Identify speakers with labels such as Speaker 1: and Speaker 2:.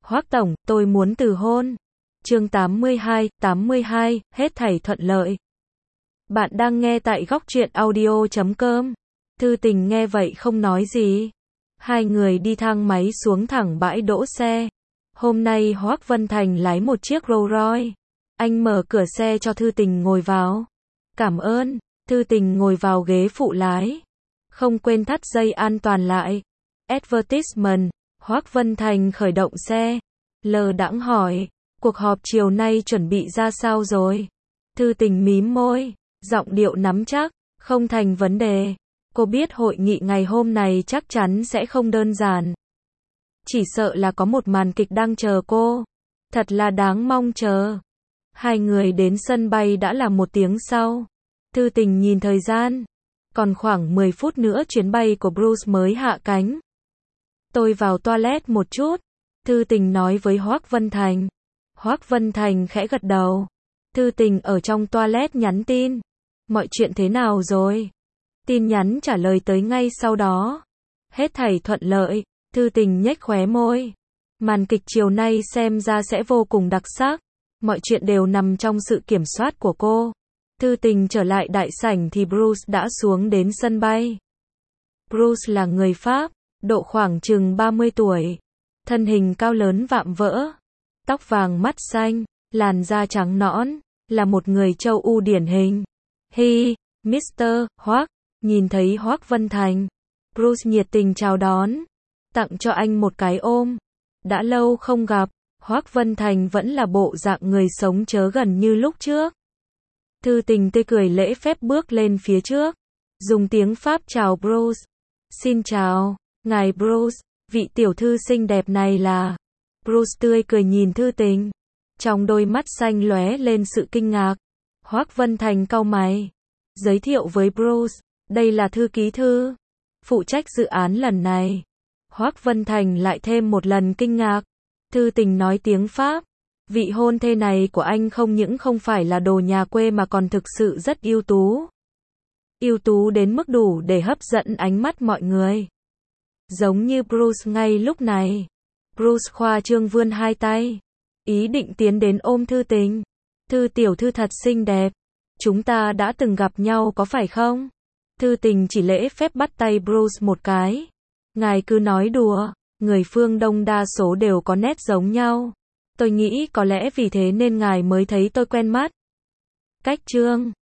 Speaker 1: Hoác tổng, tôi muốn từ hôn. Chương 82, hết thảy thuận lợi. Bạn đang nghe tại góc truyện audio.com. Thư Tình nghe vậy không nói gì. Hai người đi thang máy xuống thẳng bãi đỗ xe. Hôm nay Hoác Vân Thành lái một chiếc Rolls Royce. Anh mở cửa xe cho Thư Tình ngồi vào. Cảm ơn. Thư Tình ngồi vào ghế phụ lái. Không quên thắt dây an toàn lại. Advertisement. Hoác Vân Thành khởi động xe. Lờ đãng hỏi, cuộc họp chiều nay chuẩn bị ra sao rồi? Thư Tình mím môi, giọng điệu nắm chắc, không thành vấn đề. Cô biết hội nghị ngày hôm này chắc chắn sẽ không đơn giản. Chỉ sợ là có một màn kịch đang chờ cô. Thật là đáng mong chờ. Hai người đến sân bay đã là 1 tiếng sau. Thư Tình nhìn thời gian. Còn khoảng 10 phút nữa chuyến bay của Bruce mới hạ cánh. Tôi vào toilet một chút. Thư Tình nói với Hoác Vân Thành. Hoác Vân Thành khẽ gật đầu. Thư Tình ở trong toilet nhắn tin. Mọi chuyện thế nào rồi? Tin nhắn trả lời tới ngay sau đó. Hết thảy thuận lợi. Thư Tình nhếch khóe môi. Màn kịch chiều nay xem ra sẽ vô cùng đặc sắc. Mọi chuyện đều nằm trong sự kiểm soát của cô. Thư Tình trở lại đại sảnh thì Bruce đã xuống đến sân bay. Bruce là người Pháp, độ khoảng chừng 30 tuổi. Thân hình cao lớn vạm vỡ. Tóc vàng mắt xanh, làn da trắng nõn, là một người châu Âu điển hình. Hi, Mr. Hoác, nhìn thấy Hoác Vân Thành. Bruce nhiệt tình chào đón, tặng cho anh một cái ôm. Đã lâu không gặp, Hoác Vân Thành vẫn là bộ dạng người sống chớ gần như lúc trước. Thư Tình tươi cười lễ phép bước lên phía trước, dùng tiếng Pháp chào Bruce. Xin chào, ngài Bruce, vị tiểu thư xinh đẹp này là... Bruce tươi cười nhìn Thư Tình. Trong đôi mắt xanh lóe lên sự kinh ngạc. Hoác Vân Thành cau mày. Giới thiệu với Bruce, đây là thư ký thư. Phụ trách dự án lần này. Hoác Vân Thành lại thêm một lần kinh ngạc. Thư Tình nói tiếng Pháp. Vị hôn thê này của anh không những không phải là đồ nhà quê mà còn thực sự rất ưu tú. Ưu tú đến mức đủ để hấp dẫn ánh mắt mọi người. Giống như Bruce ngay lúc này. Bruce khoa trương vươn hai tay. Ý định tiến đến ôm Thư Tình. Thư tiểu thư thật xinh đẹp. Chúng ta đã từng gặp nhau có phải không? Thư Tình chỉ lễ phép bắt tay Bruce một cái. Ngài cứ nói đùa. Người phương Đông đa số đều có nét giống nhau. Tôi nghĩ có lẽ vì thế nên ngài mới thấy tôi quen mắt. Cách chương